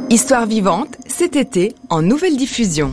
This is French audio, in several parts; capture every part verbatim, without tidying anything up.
Histoire vivante, cet été, en nouvelle diffusion.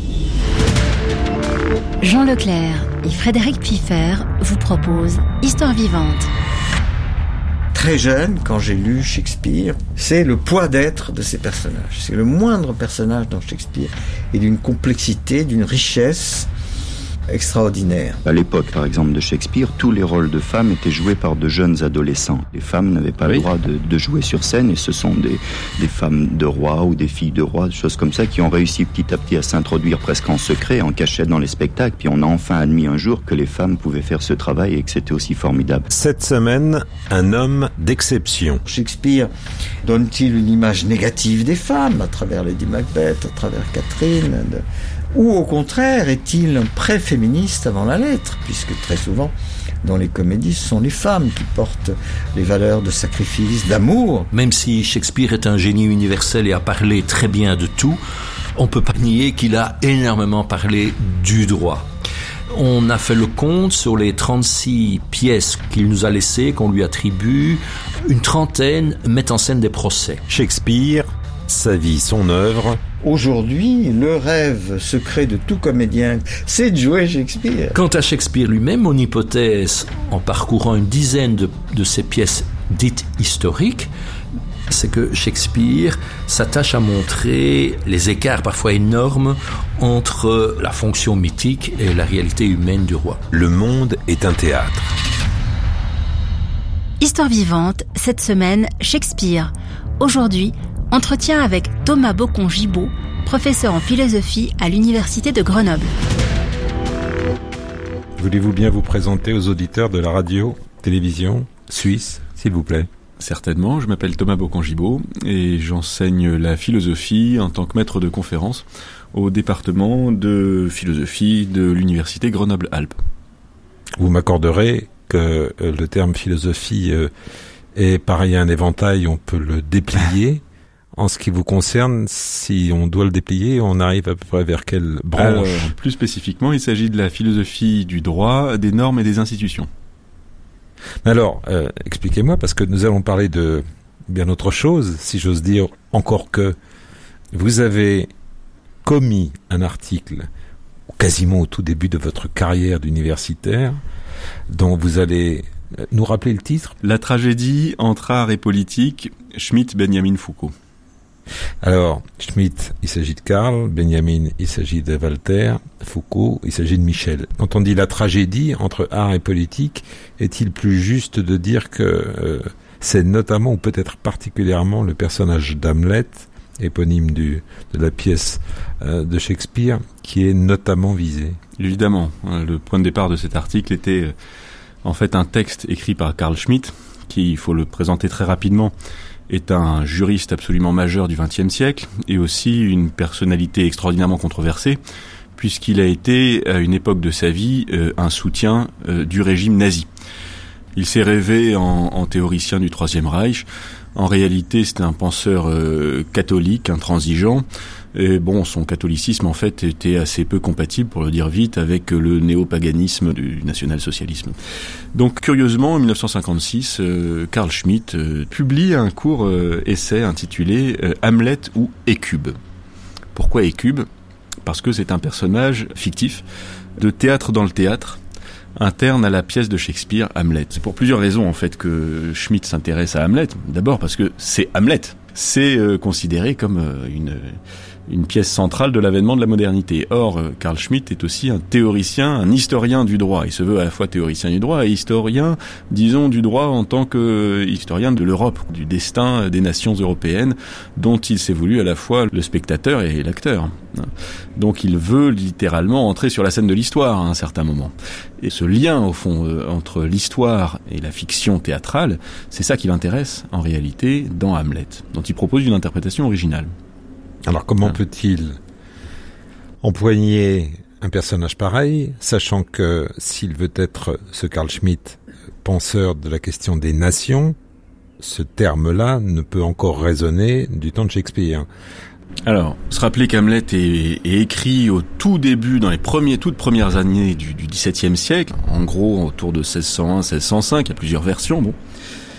Jean Leclerc et Frédéric Piffer vous proposent Histoire vivante. Très jeune, quand j'ai lu Shakespeare, c'est le poids d'être de ces personnages. C'est le moindre personnage dans Shakespeare et d'une complexité, d'une richesse extraordinaire. À l'époque, par exemple, de Shakespeare, tous les rôles de femmes étaient joués par de jeunes adolescents. Les femmes n'avaient pas oui. le droit de, de jouer sur scène, et ce sont des, des femmes de rois ou des filles de rois, des choses comme ça, qui ont réussi petit à petit à s'introduire presque en secret, en cachette dans les spectacles. Puis on a enfin admis un jour que les femmes pouvaient faire ce travail et que c'était aussi formidable. Cette semaine, un homme d'exception. Shakespeare donne-t-il une image négative des femmes à travers Lady Macbeth, à travers Catherine de... Ou au contraire, est-il un pré-féministe avant la lettre, puisque très souvent, dans les comédies, ce sont les femmes qui portent les valeurs de sacrifice, d'amour. Même si Shakespeare est un génie universel et a parlé très bien de tout, on ne peut pas nier qu'il a énormément parlé du droit. On a fait le compte sur les trente-six pièces qu'il nous a laissées, qu'on lui attribue. Une trentaine mettent en scène des procès. Shakespeare, sa vie, son œuvre. Aujourd'hui, le rêve secret de tout comédien, c'est de jouer Shakespeare. Quant à Shakespeare lui-même, mon hypothèse, en parcourant une dizaine de, de ses pièces dites historiques, c'est que Shakespeare s'attache à montrer les écarts parfois énormes entre la fonction mythique et la réalité humaine du roi. Le monde est un théâtre. Histoire vivante, cette semaine, Shakespeare. Aujourd'hui, entretien avec Thomas Bocon-Gibaud, professeur en philosophie à l'Université de Grenoble. Voulez-vous bien vous présenter aux auditeurs de la radio-télévision suisse, s'il vous plaît ? Certainement, je m'appelle Thomas Bocon-Gibaud et j'enseigne la philosophie en tant que maître de conférence au département de philosophie de l'Université Grenoble-Alpes. Vous m'accorderez que le terme philosophie est pareil à un éventail, on peut le déplier. En ce qui vous concerne, si on doit le déplier, on arrive à peu près vers quelle branche ? Alors, plus spécifiquement, il s'agit de la philosophie du droit, des normes et des institutions. Alors, euh, expliquez-moi, parce que nous allons parler de bien autre chose, si j'ose dire, encore que vous avez commis un article, quasiment au tout début de votre carrière d'universitaire, dont vous allez nous rappeler le titre ? La tragédie entre art et politique, Schmitt, Benjamin Foucault. Alors, Schmitt, il s'agit de Karl, Benjamin, il s'agit de Walter, Foucault, il s'agit de Michel. Quand on dit la tragédie entre art et politique, est-il plus juste de dire que euh, c'est notamment ou peut-être particulièrement le personnage d'Hamlet, éponyme du, de la pièce euh, de Shakespeare, qui est notamment visé ? Évidemment, le point de départ de cet article était euh, en fait un texte écrit par Carl Schmitt, qui, il faut le présenter très rapidement, est un juriste absolument majeur du vingtième siècle et aussi une personnalité extraordinairement controversée puisqu'il a été, à une époque de sa vie, euh, un soutien euh, du régime nazi. Il s'est rêvé en, en théoricien du Troisième Reich. En réalité, c'était un penseur euh, catholique, intransigeant. Et bon, son catholicisme, en fait, était assez peu compatible, pour le dire vite, avec le néopaganisme du national-socialisme. Donc, curieusement, en dix-neuf cent cinquante-six, euh, Carl Schmitt euh, publie un court euh, essai intitulé euh, « Hamlet ou Hécube ». Pourquoi Hécube ? Parce que c'est un personnage fictif de théâtre dans le théâtre, interne à la pièce de Shakespeare, Hamlet. C'est pour plusieurs raisons, en fait, que Schmitt s'intéresse à Hamlet. D'abord parce que c'est Hamlet. C'est euh, considéré comme euh, une... une pièce centrale de l'avènement de la modernité. Or, Carl Schmitt est aussi un théoricien, un historien du droit. Il se veut à la fois théoricien du droit et historien, disons, du droit en tant que historien de l'Europe, du destin des nations européennes, dont il s'est voulu à la fois le spectateur et l'acteur. Donc il veut littéralement entrer sur la scène de l'histoire à un certain moment. Et ce lien, au fond, euh, entre l'histoire et la fiction théâtrale, c'est ça qui l'intéresse, en réalité, dans Hamlet, dont il propose une interprétation originale. Alors comment peut-il empoigner un personnage pareil, sachant que s'il veut être ce Carl Schmitt, penseur de la question des nations, ce terme-là ne peut encore résonner du temps de Shakespeare. Alors, se rappeler qu'Hamlet est, est écrit au tout début, dans les premiers, toutes premières années du, du dix-septième siècle, en gros autour de seize cent un seize cent cinq, il y a plusieurs versions, bon.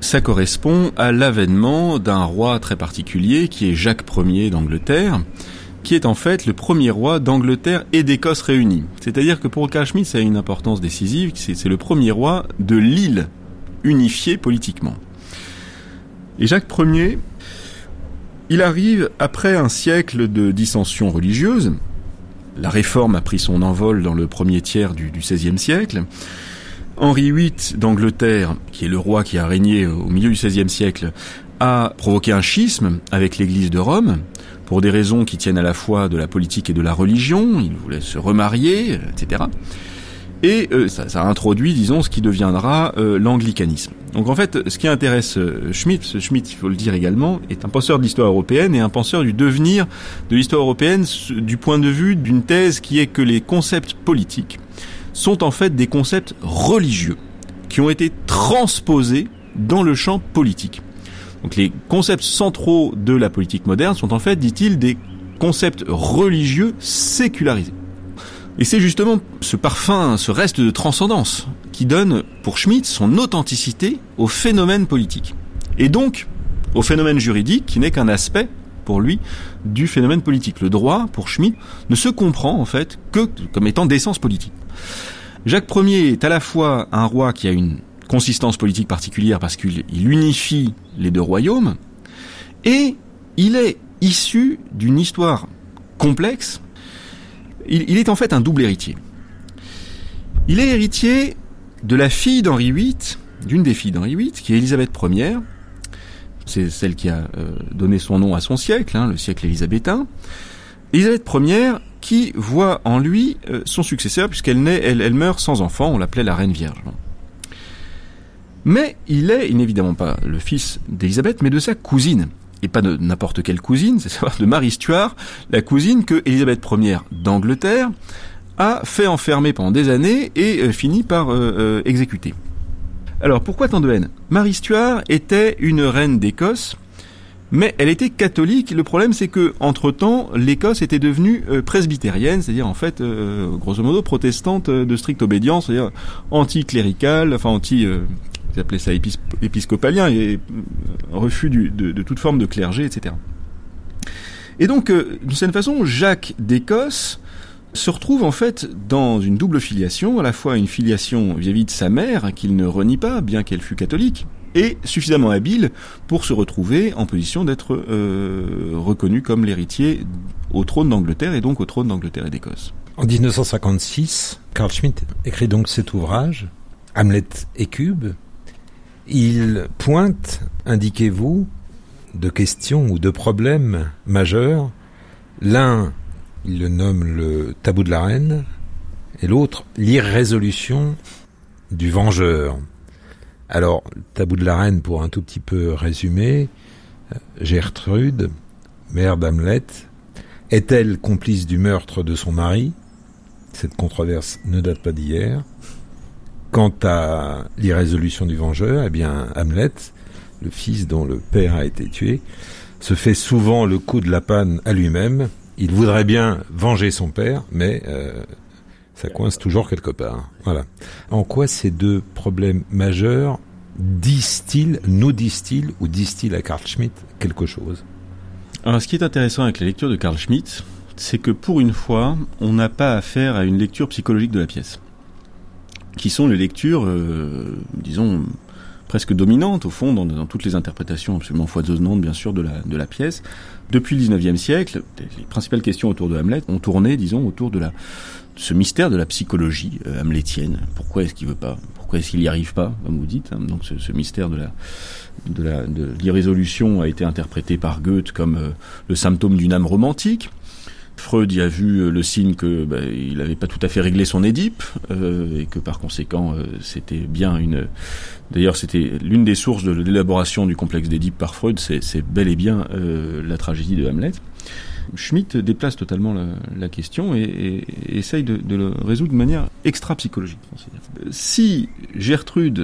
ça correspond à l'avènement d'un roi très particulier qui est Jacques Ier d'Angleterre, qui est en fait le premier roi d'Angleterre et d'Écosse réunis. C'est-à-dire que pour Carl Schmitt, ça a une importance décisive, c'est, c'est le premier roi de l'île unifiée politiquement. Et Jacques Ier, il arrive après un siècle de dissensions religieuses. La réforme a pris son envol dans le premier tiers du, du seizième siècle. Henri huit d'Angleterre, qui est le roi qui a régné au milieu du seizième siècle, a provoqué un schisme avec l'Église de Rome, pour des raisons qui tiennent à la fois de la politique et de la religion. Il voulait se remarier, et cetera. Et euh, ça, ça a introduit, disons, ce qui deviendra euh, l'anglicanisme. Donc en fait, ce qui intéresse euh, Schmitt, ce Schmitt, il faut le dire également, est un penseur de l'histoire européenne et un penseur du devenir de l'histoire européenne du point de vue d'une thèse qui est que les concepts politiques sont en fait des concepts religieux qui ont été transposés dans le champ politique. Donc les concepts centraux de la politique moderne sont en fait, dit-il, des concepts religieux sécularisés. Et c'est justement ce parfum, ce reste de transcendance qui donne, pour Schmitt, son authenticité au phénomène politique. Et donc, au phénomène juridique qui n'est qu'un aspect, pour lui, du phénomène politique. Le droit, pour Schmitt, ne se comprend en fait que comme étant d'essence politique. Jacques Ier est à la fois un roi qui a une consistance politique particulière parce qu'il unifie les deux royaumes, et il est issu d'une histoire complexe. Il, il est en fait un double héritier. Il est héritier de la fille d'Henri huit, d'une des filles d'Henri huit, qui est Élisabeth Première. C'est celle qui a euh, donné son nom à son siècle, hein, le siècle élisabétain. Élisabeth Première qui voit en lui euh, son successeur, puisqu'elle naît, elle, elle meurt sans enfant, on l'appelait la Reine Vierge. Mais il est, il n'est évidemment pas le fils d'Élisabeth, mais de sa cousine. Et pas de n'importe quelle cousine, c'est savoir de Marie Stuart, la cousine que Élisabeth Première d'Angleterre a fait enfermer pendant des années et euh, finit par euh, euh, exécuter. Alors pourquoi tant de haine ? Marie Stuart était une reine d'Écosse, mais elle était catholique. Le problème, c'est que entre-temps, l'Écosse était devenue euh, presbytérienne, c'est-à-dire en fait, euh, grosso modo, protestante de stricte obédience, c'est-à-dire anticléricale, enfin anti... Euh, ils appelaient ça épis- épiscopalien, et refus du, de, de toute forme de clergé, et cetera. Et donc, euh, d'une certaine façon, Jacques d'Écosse se retrouve en fait dans une double filiation, à la fois une filiation vis-à-vis de sa mère, qu'il ne renie pas, bien qu'elle fût catholique, et suffisamment habile pour se retrouver en position d'être euh, reconnu comme l'héritier au trône d'Angleterre, et donc au trône d'Angleterre et d'Écosse. En dix-neuf cent cinquante-six, Carl Schmitt écrit donc cet ouvrage, Hamlet et Cube. Il pointe, indiquez-vous, de questions ou de problèmes majeurs. L'un, il le nomme le tabou de la reine, et l'autre, l'irrésolution du vengeur. Alors, le tabou de la reine, pour un tout petit peu résumer, Gertrude, mère d'Hamlet, est-elle complice du meurtre de son mari ? Cette controverse ne date pas d'hier. Quant à l'irrésolution du vengeur, eh bien, Hamlet, le fils dont le père a été tué, se fait souvent le coup de la panne à lui-même. Il voudrait bien venger son père, mais euh, ça coince toujours quelque part. Voilà. En quoi ces deux problèmes majeurs disent-ils, nous disent-ils, ou disent-ils à Carl Schmitt quelque chose ? Alors, ce qui est intéressant avec la lecture de Carl Schmitt, c'est que pour une fois, on n'a pas affaire à une lecture psychologique de la pièce, qui sont les lectures, euh, disons, presque dominantes, au fond, dans, dans toutes les interprétations absolument foisonnantes, bien sûr, de la, de la pièce. Depuis le dix-neuvième siècle, les principales questions autour de Hamlet ont tourné, disons, autour de, la, de ce mystère de la psychologie euh, hamlétienne. Pourquoi est-ce qu'il veut pas ? Pourquoi est-ce qu'il n'y arrive pas, comme vous dites, hein ? Donc ce, ce mystère de la, de la de l'irrésolution a été interprété par Goethe comme euh, le symptôme d'une âme romantique. Freud y a vu le signe que bah, il n'avait pas tout à fait réglé son Édipe euh, et que par conséquent euh, c'était bien une. D'ailleurs, c'était l'une des sources de l'élaboration du complexe d'Édipe par Freud. C'est, c'est bel et bien euh, la tragédie de Hamlet. Schmitt déplace totalement la, la question et, et, et essaye de, de le résoudre de manière extra-psychologique. Si Gertrude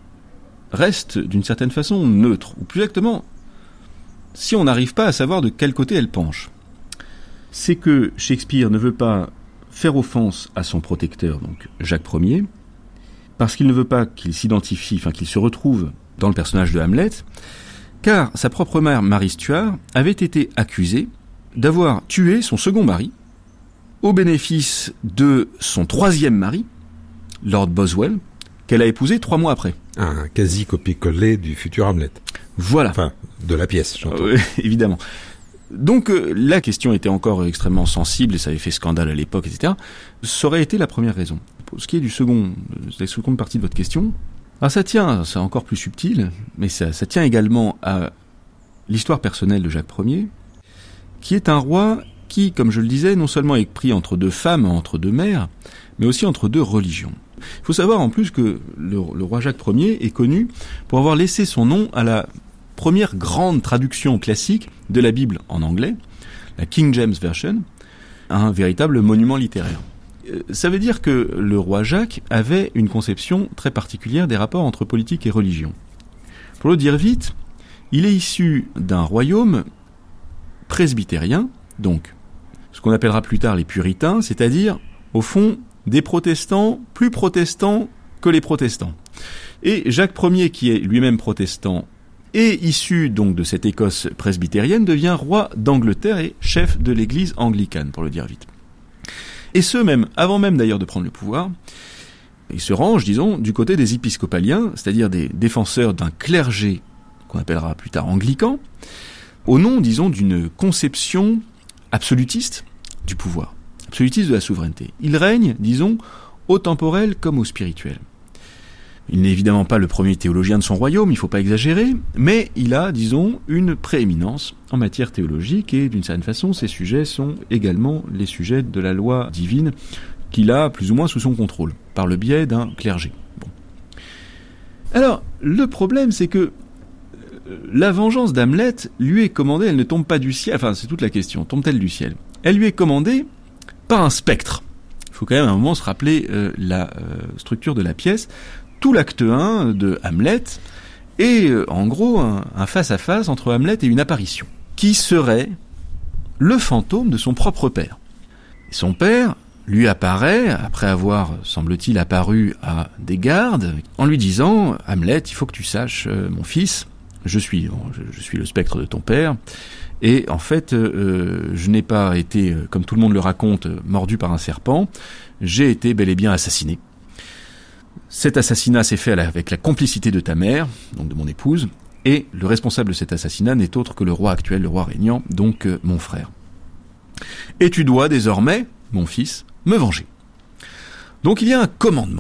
reste d'une certaine façon neutre, ou plus exactement, si on n'arrive pas à savoir de quel côté elle penche, c'est que Shakespeare ne veut pas faire offense à son protecteur, donc Jacques Ier, parce qu'il ne veut pas qu'il s'identifie, enfin qu'il se retrouve dans le personnage de Hamlet, car sa propre mère, Marie Stuart, avait été accusée d'avoir tué son second mari au bénéfice de son troisième mari, Lord Boswell, qu'elle a épousé trois mois après. Un quasi copier-coller du futur Hamlet. Voilà. Enfin, de la pièce, j'entends. Euh, évidemment. Donc, euh, la question était encore extrêmement sensible et ça avait fait scandale à l'époque, et cetera. Ça aurait été la première raison. Pour ce qui est du second, de la seconde partie de votre question, alors ça tient, c'est encore plus subtil, mais ça, ça tient également à l'histoire personnelle de Jacques Ier, qui est un roi qui, comme je le disais, non seulement est pris entre deux femmes, entre deux mères, mais aussi entre deux religions. Il faut savoir en plus que le, le roi Jacques Ier est connu pour avoir laissé son nom à la première grande traduction classique de la Bible en anglais, la King James Version, un véritable monument littéraire. Ça veut dire que le roi Jacques avait une conception très particulière des rapports entre politique et religion. Pour le dire vite, il est issu d'un royaume presbytérien, donc ce qu'on appellera plus tard les puritains, c'est-à-dire, au fond, des protestants plus protestants que les protestants. Et Jacques Ier, qui est lui-même protestant et issu donc de cette Écosse presbytérienne, devient roi d'Angleterre et chef de l'église anglicane, pour le dire vite. Et ce même, avant même d'ailleurs de prendre le pouvoir, il se range, disons, du côté des épiscopaliens, c'est-à-dire des défenseurs d'un clergé qu'on appellera plus tard anglican, au nom, disons, d'une conception absolutiste du pouvoir, absolutiste de la souveraineté. Il règne, disons, au temporel comme au spirituel. Il n'est évidemment pas le premier théologien de son royaume, il ne faut pas exagérer, mais il a, disons, une prééminence en matière théologique et d'une certaine façon, ces sujets sont également les sujets de la loi divine qu'il a plus ou moins sous son contrôle, par le biais d'un clergé. Bon. Alors, le problème, c'est que la vengeance d'Hamlet lui est commandée, elle ne tombe pas du ciel, enfin c'est toute la question, tombe-t-elle du ciel? Elle lui est commandée par un spectre. Il faut quand même à un moment se rappeler euh, la euh, structure de la pièce. Tout l'acte un de Hamlet est euh, en gros un, un face-à-face entre Hamlet et une apparition, qui serait le fantôme de son propre père. Et son père lui apparaît, après avoir, semble-t-il, apparu à des gardes, en lui disant « Hamlet, il faut que tu saches, euh, mon fils, je suis, je, je suis le spectre de ton père, et en fait, euh, je n'ai pas été, comme tout le monde le raconte, mordu par un serpent, j'ai été bel et bien assassiné. Cet assassinat s'est fait avec la complicité de ta mère, donc de mon épouse, et le responsable de cet assassinat n'est autre que le roi actuel, le roi régnant, donc euh, mon frère. Et tu dois désormais, mon fils, me venger. » Donc il y a un commandement.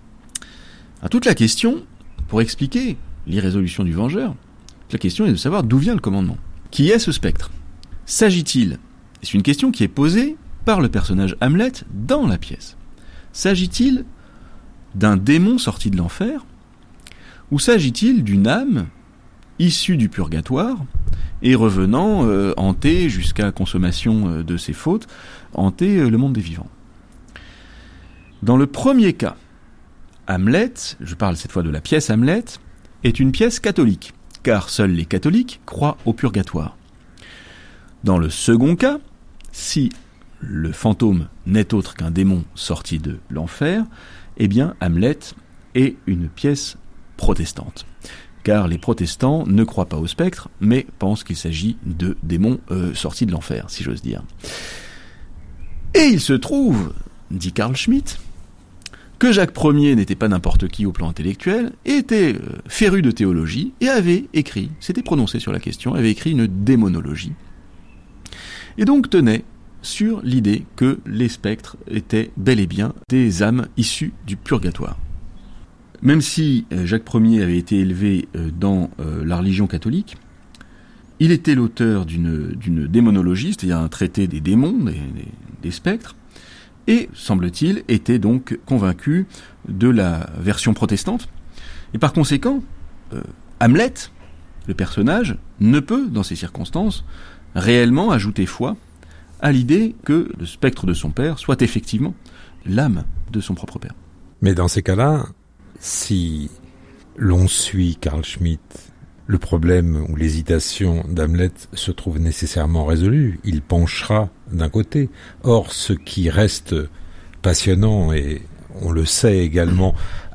À toute la question, pour expliquer l'irrésolution du vengeur, la question est de savoir d'où vient le commandement. Qui est ce spectre? S'agit-il, c'est une question qui est posée par le personnage Hamlet dans la pièce, s'agit-il d'un démon sorti de l'enfer, ou s'agit-il d'une âme issue du purgatoire et revenant euh, hanter jusqu'à consommation euh, de ses fautes, hanter euh, le monde des vivants? Dans le premier cas, Hamlet, je parle cette fois de la pièce Hamlet, est une pièce catholique, car seuls les catholiques croient au purgatoire. Dans le second cas, si le fantôme n'est autre qu'un démon sorti de l'enfer, eh bien Hamlet est une pièce protestante. Car les protestants ne croient pas au spectre, mais pensent qu'il s'agit de démons euh, sortis de l'enfer, si j'ose dire. Et il se trouve, dit Carl Schmitt, que Jacques Ier n'était pas n'importe qui au plan intellectuel, était euh, féru de théologie, et avait écrit, s'était prononcé sur la question, avait écrit une démonologie, et donc tenait sur l'idée que les spectres étaient bel et bien des âmes issues du purgatoire. Même si Jacques Ier avait été élevé dans la religion catholique, il était l'auteur d'une, d'une démonologie, c'est-à-dire un traité des démons, des, des, des spectres, et, semble-t-il, était donc convaincu de la version protestante. Et par conséquent, euh, Hamlet, le personnage, ne peut, dans ces circonstances, réellement ajouter foi à l'idée que le spectre de son père soit effectivement l'âme de son propre père. Mais dans ces cas-là, si l'on suit Carl Schmitt, le problème ou l'hésitation d'Hamlet se trouve nécessairement résolu. Il penchera d'un côté. Or, ce qui reste passionnant, et on le sait également à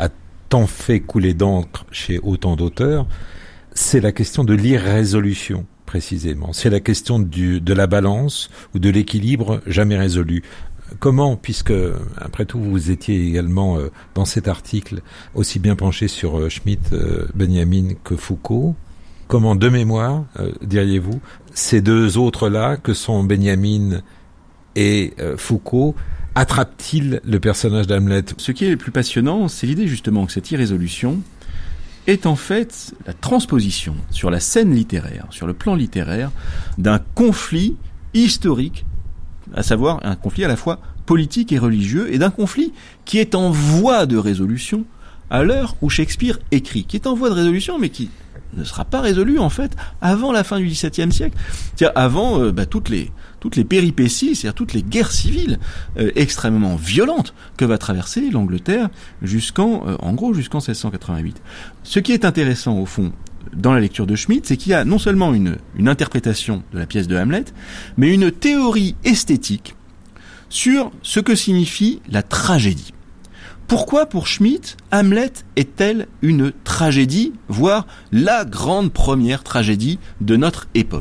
tant fait couler d'encre chez autant d'auteurs, c'est la question de l'irrésolution, précisément. C'est la question du, de la balance ou de l'équilibre jamais résolu. Comment, puisque, après tout, vous étiez également, euh, dans cet article, aussi bien penché sur euh, Schmitt, euh, Benjamin que Foucault, comment, de mémoire, euh, diriez-vous, ces deux autres-là, que sont Benjamin et euh, Foucault, attrape-t-il le personnage d'Hamlet? Ce qui est le plus passionnant, c'est l'idée justement que cette irrésolution est en fait la transposition sur la scène littéraire, sur le plan littéraire, d'un conflit historique, à savoir un conflit à la fois politique et religieux, et d'un conflit qui est en voie de résolution à l'heure où Shakespeare écrit, qui est en voie de résolution, mais qui ne sera pas résolu en fait avant la fin du dix-septième siècle, c'est-à-dire avant euh, bah, toutes les toutes les péripéties, c'est-à-dire toutes les guerres civiles euh, extrêmement violentes que va traverser l'Angleterre jusqu'en euh, en gros jusqu'en seize cent quatre-vingt-huit. Ce qui est intéressant au fond dans la lecture de Schmitt, c'est qu'il y a non seulement une une interprétation de la pièce de Hamlet, mais une théorie esthétique sur ce que signifie la tragédie. Pourquoi, pour Schmitt, Hamlet est-elle une tragédie, voire la grande première tragédie de notre époque ?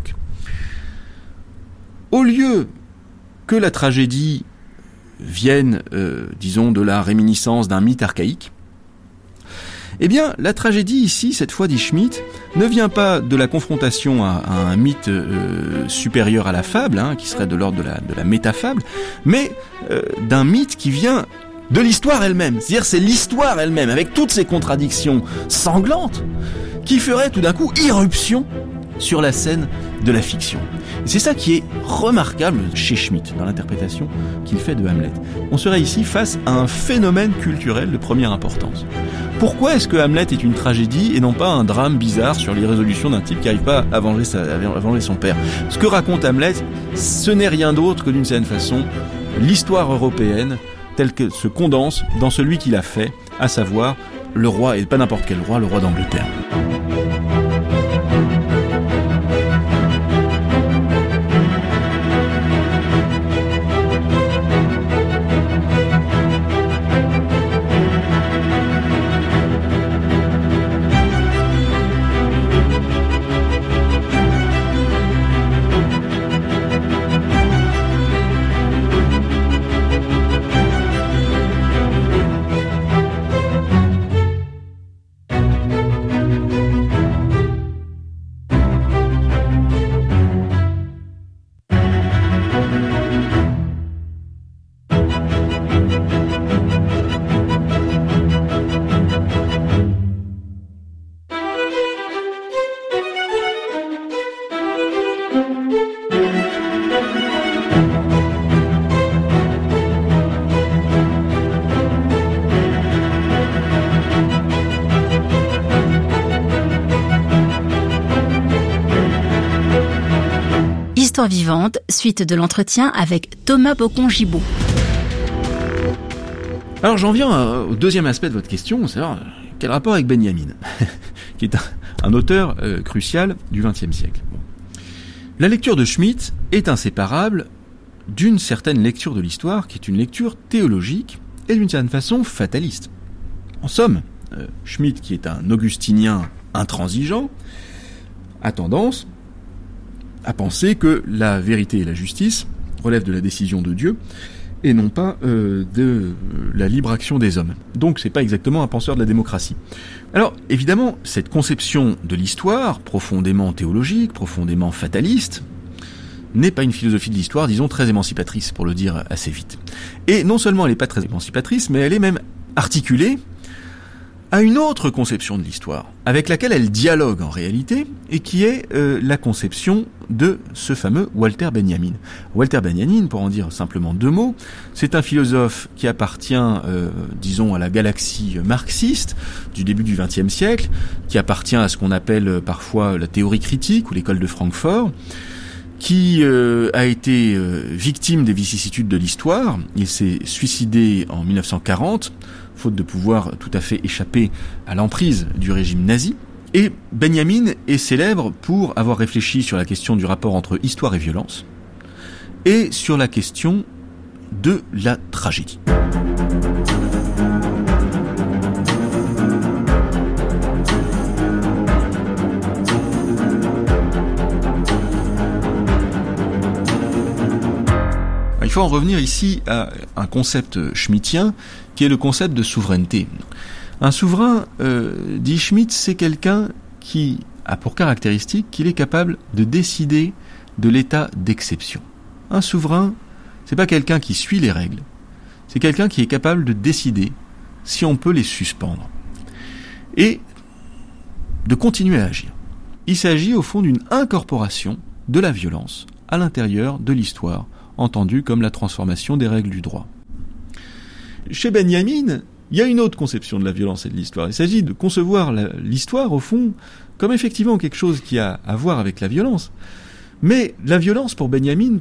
Au lieu que la tragédie vienne, euh, disons, de la réminiscence d'un mythe archaïque, eh bien, la tragédie ici, cette fois dit Schmitt, ne vient pas de la confrontation à, à un mythe euh, supérieur à la fable, hein, qui serait de l'ordre de la, de la métafable, mais euh, d'un mythe qui vient de l'histoire elle-même. C'est-à-dire c'est l'histoire elle-même, avec toutes ses contradictions sanglantes, qui ferait tout d'un coup irruption sur la scène de la fiction. Et c'est ça qui est remarquable chez Schmitt, dans l'interprétation qu'il fait de Hamlet. On serait ici face à un phénomène culturel de première importance. Pourquoi est-ce que Hamlet est une tragédie et non pas un drame bizarre sur l'irrésolution d'un type qui n'arrive pas à venger, sa, à venger son père ? Ce que raconte Hamlet, ce n'est rien d'autre que d'une certaine façon l'histoire européenne telle que se condense dans celui qui l'a fait, à savoir le roi, et pas n'importe quel roi, le roi d'Angleterre. Histoire vivante, suite de l'entretien avec Thomas Bocon-Gibaud. Alors j'en viens au deuxième aspect de votre question, c'est savoir quel rapport avec Benjamin, qui est un, un auteur euh, crucial du vingtième siècle. Bon. La lecture de Schmitt est inséparable d'une certaine lecture de l'histoire, qui est une lecture théologique et d'une certaine façon fataliste. En somme, euh, Schmitt, qui est un augustinien intransigeant, a tendance à penser que la vérité et la justice relèvent de la décision de Dieu et non pas euh, de la libre action des hommes. Donc c'est pas exactement un penseur de la démocratie. Alors évidemment, cette conception de l'histoire, profondément théologique, profondément fataliste, n'est pas une philosophie de l'histoire, disons, très émancipatrice, pour le dire assez vite. Et non seulement elle n'est pas très émancipatrice, mais elle est même articulée à une autre conception de l'histoire, avec laquelle elle dialogue en réalité, et qui est euh, la conception de ce fameux Walter Benjamin. Walter Benjamin, pour en dire simplement deux mots, c'est un philosophe qui appartient, euh, disons, à la galaxie marxiste du début du vingtième siècle, qui appartient à ce qu'on appelle parfois la théorie critique ou l'école de Francfort, qui euh, a été euh, victime des vicissitudes de l'histoire. Il s'est suicidé en mille neuf cent quarante, faute de pouvoir tout à fait échapper à l'emprise du régime nazi. Et Benjamin est célèbre pour avoir réfléchi sur la question du rapport entre histoire et violence, et sur la question de la tragédie. faut en revenir ici à un concept schmittien qui est le concept de souveraineté. Un souverain, euh, dit Schmitt, c'est quelqu'un qui a pour caractéristique qu'il est capable de décider de l'état d'exception. Un souverain, c'est pas quelqu'un qui suit les règles, c'est quelqu'un qui est capable de décider si on peut les suspendre et de continuer à agir. Il s'agit au fond d'une incorporation de la violence à l'intérieur de l'histoire, entendue comme la transformation des règles du droit. Chez Benjamin, il y a une autre conception de la violence et de l'histoire. Il s'agit de concevoir la, l'histoire, au fond, comme effectivement quelque chose qui a à voir avec la violence. Mais la violence, pour Benjamin,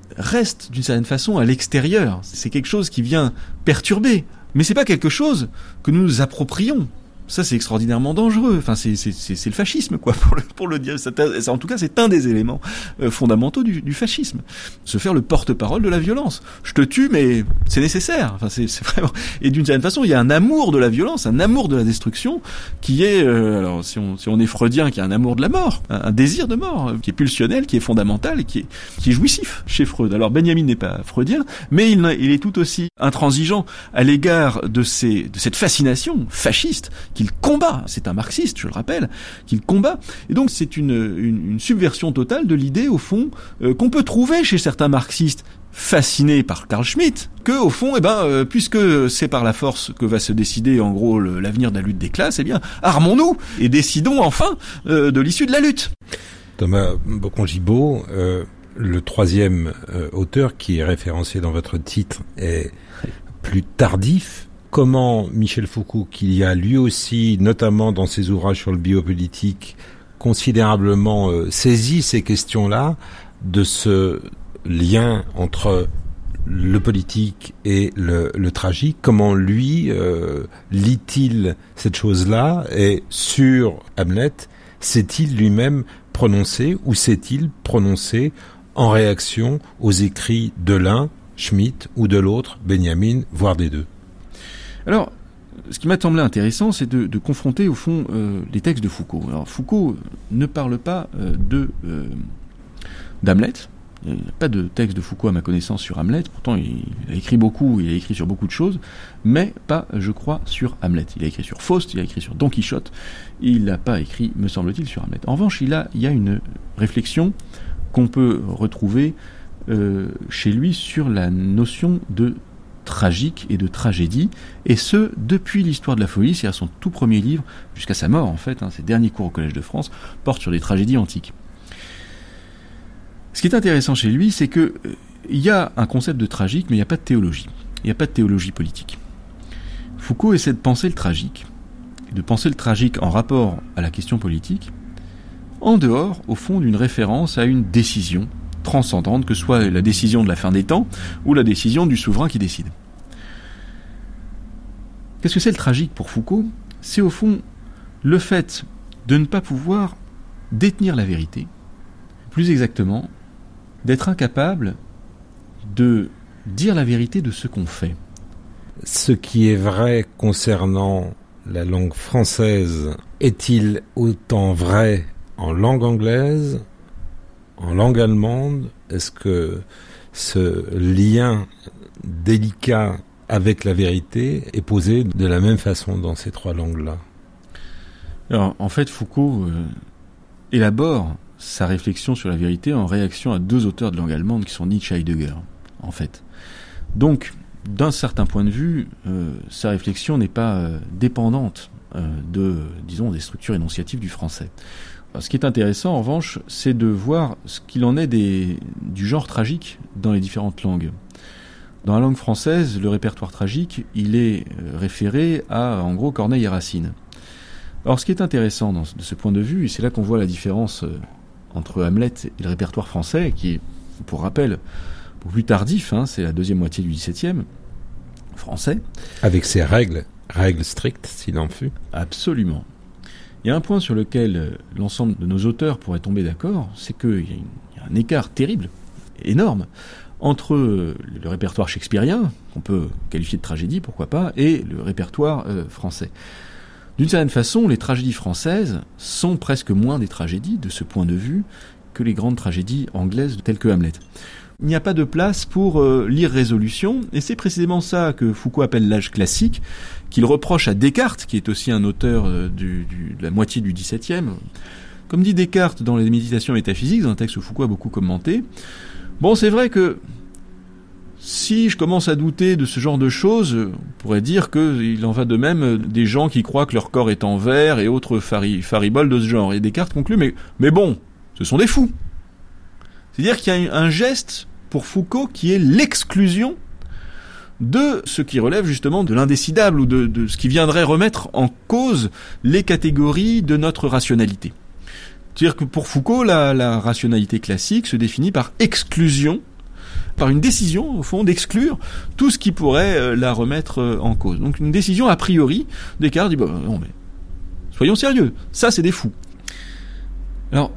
reste d'une certaine façon à l'extérieur. C'est quelque chose qui vient perturber. Mais c'est pas quelque chose que nous nous approprions. Ça, c'est extraordinairement dangereux. Enfin, c'est, c'est, c'est, c'est le fascisme, quoi, pour le, pour le dire. Ça, ça, en tout cas, c'est un des éléments euh, fondamentaux du, du fascisme. Se faire le porte-parole de la violence. Je te tue, mais c'est nécessaire. Enfin, c'est, c'est vraiment. Et d'une certaine façon, il y a un amour de la violence, un amour de la destruction, qui est, euh, alors, si on, si on est freudien, qui a un amour de la mort, un, un désir de mort, qui est pulsionnel, qui est fondamental, et qui est, qui est jouissif chez Freud. Alors, Benjamin n'est pas freudien, mais il, il est tout aussi intransigeant à l'égard de ces, de cette fascination fasciste qu'il combat. C'est un marxiste, je le rappelle, qu'il combat. Et donc c'est une, une, une subversion totale de l'idée, au fond, euh, qu'on peut trouver chez certains marxistes fascinés par Carl Schmitt, que, au fond, eh ben, euh, puisque c'est par la force que va se décider, en gros, le, l'avenir de la lutte des classes, eh bien, armons-nous et décidons enfin euh, de l'issue de la lutte. Thomas Bocon-Gibot, euh, le troisième euh, auteur qui est référencé dans votre titre est plus tardif. Comment Michel Foucault, qui a lui aussi, notamment dans ses ouvrages sur le biopolitique, considérablement euh, saisi ces questions-là, de ce lien entre le politique et le, le tragique, comment lui euh, lit-il cette chose-là, et sur Hamlet, s'est-il lui-même prononcé, ou s'est-il prononcé en réaction aux écrits de l'un, Schmitt, ou de l'autre, Benjamin, voire des deux? Alors, ce qui m'a semblé intéressant, c'est de, de confronter, au fond, euh, les textes de Foucault. Alors, Foucault ne parle pas euh, de euh, d'Hamlet. Il n'y a pas de texte de Foucault à ma connaissance sur Hamlet. Pourtant, il, il a écrit beaucoup, il a écrit sur beaucoup de choses, mais pas, je crois, sur Hamlet. Il a écrit sur Faust, il a écrit sur Don Quichotte. Il n'a pas écrit, me semble-t-il, sur Hamlet. En revanche, il, a, il y a une réflexion qu'on peut retrouver euh, chez lui sur la notion de tragique et de tragédie, et ce, depuis l'histoire de la folie, c'est-à-dire son tout premier livre, jusqu'à sa mort en fait, hein, ses derniers cours au Collège de France, portent sur des tragédies antiques. Ce qui est intéressant chez lui, c'est que euh, il y a un concept de tragique, mais il n'y a pas de théologie. Il n'y a pas de théologie politique. Foucault essaie de penser le tragique, de penser le tragique en rapport à la question politique, en dehors, au fond, d'une référence à une décision transcendante, que ce soit la décision de la fin des temps ou la décision du souverain qui décide. Qu'est-ce que c'est le tragique pour Foucault ? C'est au fond le fait de ne pas pouvoir détenir la vérité, plus exactement, d'être incapable de dire la vérité de ce qu'on fait. Ce qui est vrai concernant la langue française, est-il autant vrai en langue anglaise ? En langue allemande, est-ce que ce lien délicat avec la vérité est posé de la même façon dans ces trois langues-là ? Alors, en fait, Foucault euh, élabore sa réflexion sur la vérité en réaction à deux auteurs de langue allemande qui sont Nietzsche et Heidegger, en fait. Donc, d'un certain point de vue, euh, sa réflexion n'est pas euh, dépendante euh, de, disons, des structures énonciatives du français. Alors, ce qui est intéressant, en revanche, c'est de voir ce qu'il en est des, du genre tragique dans les différentes langues. Dans la langue française, le répertoire tragique, il est référé à, en gros, Corneille et Racine. Alors, ce qui est intéressant dans, de ce point de vue, et c'est là qu'on voit la différence entre Hamlet et le répertoire français, qui est, pour rappel, beaucoup plus tardif, hein, c'est la deuxième moitié du dix-septième, français. Avec ses règles, règles strictes, s'il en fut. Absolument. Il y a un point sur lequel l'ensemble de nos auteurs pourraient tomber d'accord, c'est qu'il y a, une, il y a un écart terrible, énorme, entre le répertoire shakespearien, qu'on peut qualifier de tragédie, pourquoi pas, et le répertoire euh, français. D'une certaine façon, les tragédies françaises sont presque moins des tragédies, de ce point de vue, que les grandes tragédies anglaises telles que Hamlet. il n'y a pas de place pour euh, l'irrésolution, et c'est précisément ça que Foucault appelle l'âge classique, qu'il reproche à Descartes, qui est aussi un auteur euh, du, du, de la moitié du dix-septième. Comme dit Descartes dans les Méditations métaphysiques, dans un texte que Foucault a beaucoup commenté, bon, c'est vrai que si je commence à douter de ce genre de choses, on pourrait dire qu'il en va de même des gens qui croient que leur corps est en verre et autres fari- fariboles de ce genre. Et Descartes conclut, mais, mais bon, ce sont des fous. C'est-à-dire qu'il y a un geste pour Foucault qui est l'exclusion de ce qui relève justement de l'indécidable ou de, de ce qui viendrait remettre en cause les catégories de notre rationalité. C'est-à-dire que pour Foucault, la, la rationalité classique se définit par exclusion, par une décision, au fond, d'exclure tout ce qui pourrait euh, la remettre euh, en cause. Donc une décision a priori. Descartes dit, bah, non mais, soyons sérieux, ça c'est des fous. Alors,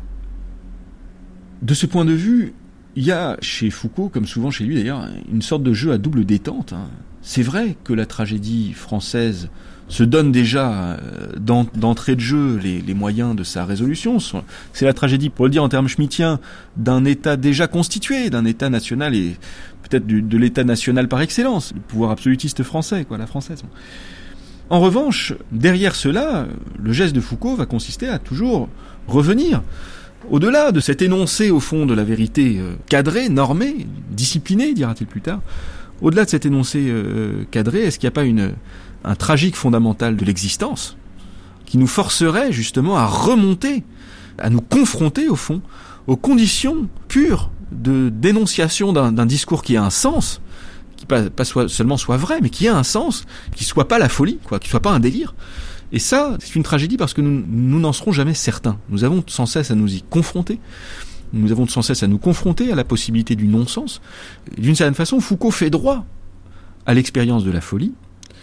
de ce point de vue, il y a chez Foucault, comme souvent chez lui d'ailleurs, une sorte de jeu à double détente. Hein. C'est vrai que la tragédie française se donne déjà euh, d'entrée de jeu les, les moyens de sa résolution. C'est la tragédie, pour le dire en termes schmittiens, d'un État déjà constitué, d'un État national et peut-être du, de l'État national par excellence, le pouvoir absolutiste français, quoi, la française. En revanche, derrière cela, le geste de Foucault va consister à toujours revenir au-delà de cet énoncé, au fond, de la vérité euh, cadrée, normée, disciplinée, dira-t-il plus tard. Au-delà de cet énoncé euh, cadré, est-ce qu'il n'y a pas une, un tragique fondamental de l'existence qui nous forcerait justement à remonter, à nous confronter, au fond, aux conditions pures de dénonciation d'un, d'un discours qui a un sens, qui pas, pas soit, seulement soit vrai, mais qui a un sens, qui soit pas la folie, quoi, qui soit pas un délire. Et ça, c'est une tragédie parce que nous, nous n'en serons jamais certains. Nous avons sans cesse à nous y confronter. Nous avons sans cesse à nous confronter à la possibilité du non-sens. D'une certaine façon, Foucault fait droit à l'expérience de la folie,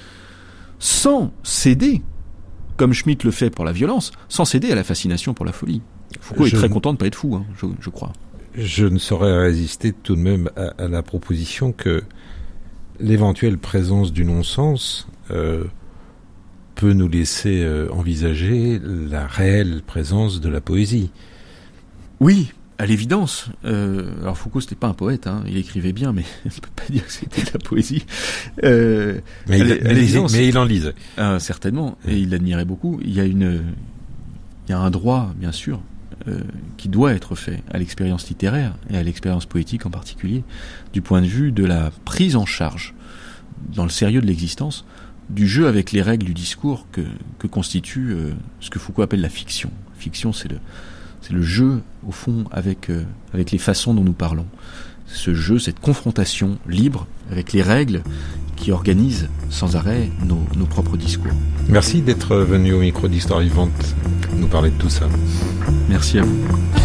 sans céder, comme Schmitt le fait pour la violence, sans céder à la fascination pour la folie. Foucault je est très content de ne pas être fou, hein, je, je crois. Je ne saurais résister tout de même à, à la proposition que l'éventuelle présence du non-sens euh, peut nous laisser euh, envisager la réelle présence de la poésie. Oui, à l'évidence. Euh, alors Foucault, c'était pas un poète, hein, il écrivait bien, mais on peut pas dire que c'était de la poésie. Euh, mais, il, mais, lisait, mais il en lisait. Euh, certainement, et il l'admirait beaucoup. Il y a une, il y a un droit, bien sûr, euh, qui doit être fait à l'expérience littéraire et à l'expérience poétique en particulier, du point de vue de la prise en charge, dans le sérieux de l'existence, du jeu avec les règles du discours que, que constitue euh, ce que Foucault appelle la fiction. Fiction, c'est le, c'est le jeu, au fond, avec, euh, avec les façons dont nous parlons. Ce jeu, cette confrontation libre avec les règles qui organisent sans arrêt nos, nos propres discours. Merci d'être venu au micro d'Histoire Vivante nous parler de tout ça. Merci à vous.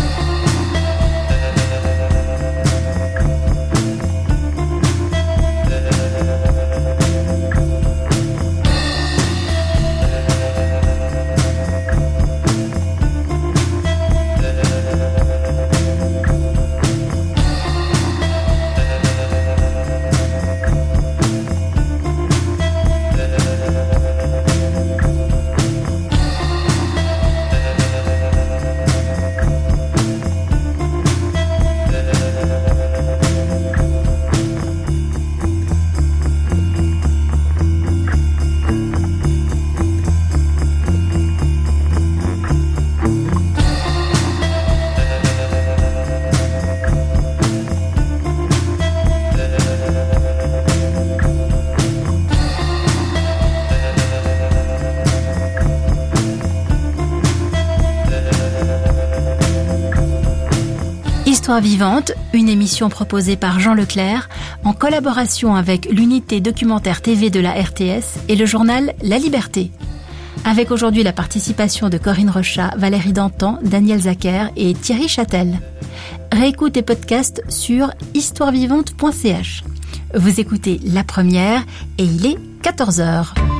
Histoire vivante, une émission proposée par Jean Leclerc en collaboration avec l'unité documentaire T V de la R T S et le journal La Liberté. Avec aujourd'hui la participation de Corinne Rechat, Valérie Dantan, Daniel Zacher et Thierry Châtel. Réécoute et podcast sur histoire vivante point c h. Vous écoutez La Première et il est quatorze heures.